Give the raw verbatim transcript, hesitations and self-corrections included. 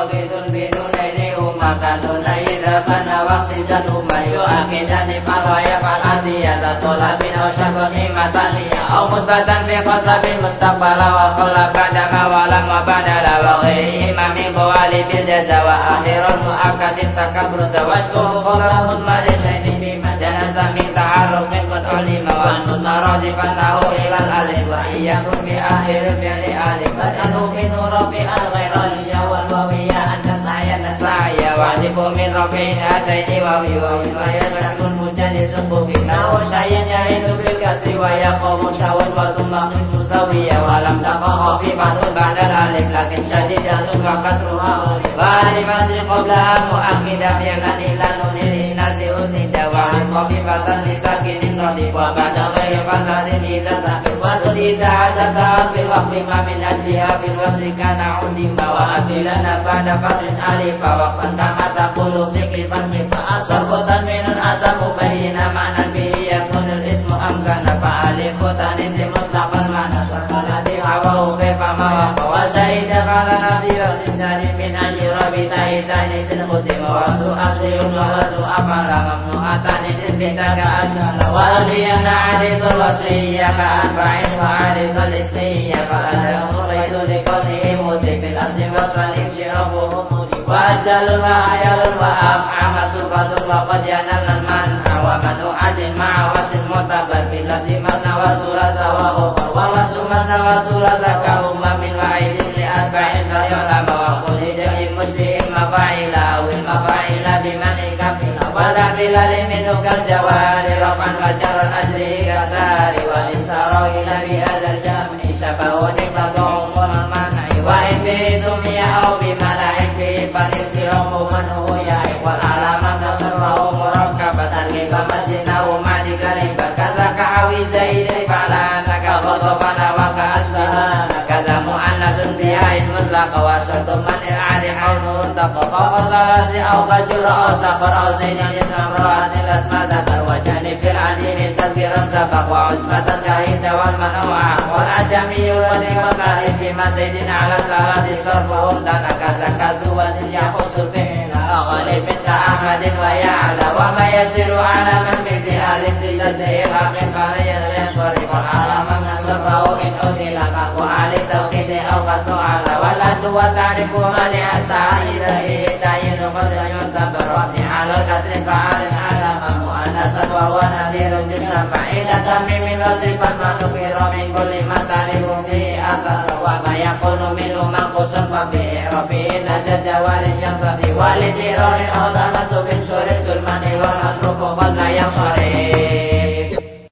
waqidun binunaini umatan nunayidha fana waqsidan umayu akidani falwaya faladiyata tolabin aw syafani mataniya aw musbatan fi qasabin mustaqbala wa qala ba'dama wa lam wa badala wa ghairi imamin qawali bil jaza wa akhirul mu'akadin takabru zawashku khobra mudmarin laini bima janasa min ta'aruf min qad ulima wa antun maradifan lahu ilal alif wa iyyakum bi akhiril bi'li alif fa'anu min rafi al-ghairaliya wal wawiyya anta saya nasaya wa'adibu min rafi'in ataini wa wiwa wa yasrakun mujani sumbuhina wa syayyan ya'idu bil kasri wa yaqamu syawun wa tumaqis musawiyya wa lam taqaha fi ba'dul ba'dal alif lakin syadidatun wa kasruha wa alimasi qablaha mu'akidah bi'lan ilan unil nasi usnida wa qafifatan lisakinin radif wa ba'da ghairi fasadin idha takif wa tudida adata bil waqfi ma min ajliha bil wasri kana udima wa adilana ba'da fasin alifa wa fantama taqulu fiqifan kifa asarbutan minun atamu bayina ma'nan bihi yakunul ismu amkana fa'alim kutani simutlaqan ma'na sarsalati hawahu kaifa mawaqa wa zaida kala nabi wa sinjari min anji rabi tahitani sin khutima wa su asliun wa su afala mamnu'atani sin bintaka asyala wa liyana aridul wasliya ka'anfa'in wa aridul isliya fa'ala umuraitu likoni imuti fil asli wasfani syirabuhu wa jalul wa ayalul wa af'ama sufatul wa qad yanal man'a wa manu'adin ma'a wasil mutabar bilabdi masna wa sulasa wa ukhar wa waslu masna wa sulasa ka umma min wa'idin li arba'in karyolama wa kulli jahim musli'in mafa'ila awil mafa'ila biman ikafina wa dabilali minu kal jawari rafan wa jaran ajri kasari wa nisara ila bi'adal jam'i syabawunik tadu'umul man'i wa imbi sumya au bimala'ik bi fanin siramu manhu ya'i wal alaman tasarrahu murakkabatan kibamazinahu ma'jikalim berkata ka'awi zaidai fa'lanaka khotobana wa ka'asbihana kadamu annasun bi'aid mutlaka wa syartu manil ari haunun taqqa salasi au qajura au safar au zainin islam ra'atil asmadakar wa janifil adinin tadbiran sabak wa ujbatan kahida wal manawah wal ajamiyyu wa ni'mat marifi masaidin ala salasi sarfuhum dan akadakadu wa zilyahusul fi'ila aghalibin ka'ahmadin wa ya'ala wa ma yasiru ala man bidi alif sida zahir haqin fala yasir sorif wal alaman nasarrahu in udila kaku ali tauqidi au kasu'ala waladu wa ta'rifu mani asa'i dahi dayinu qasayun tabarwani alal kasrin fa'arin alama mu'anasat wa wa nadirun jusam fa'ila tamimin wasrifat manukiro min kulli mastari bukti atar wa mayakunu minum mangkusun fabi'i rabi'in aja jawarin yang tadi walidirorin au tanasubin surin tulmani wa nasrufu qadna yang sore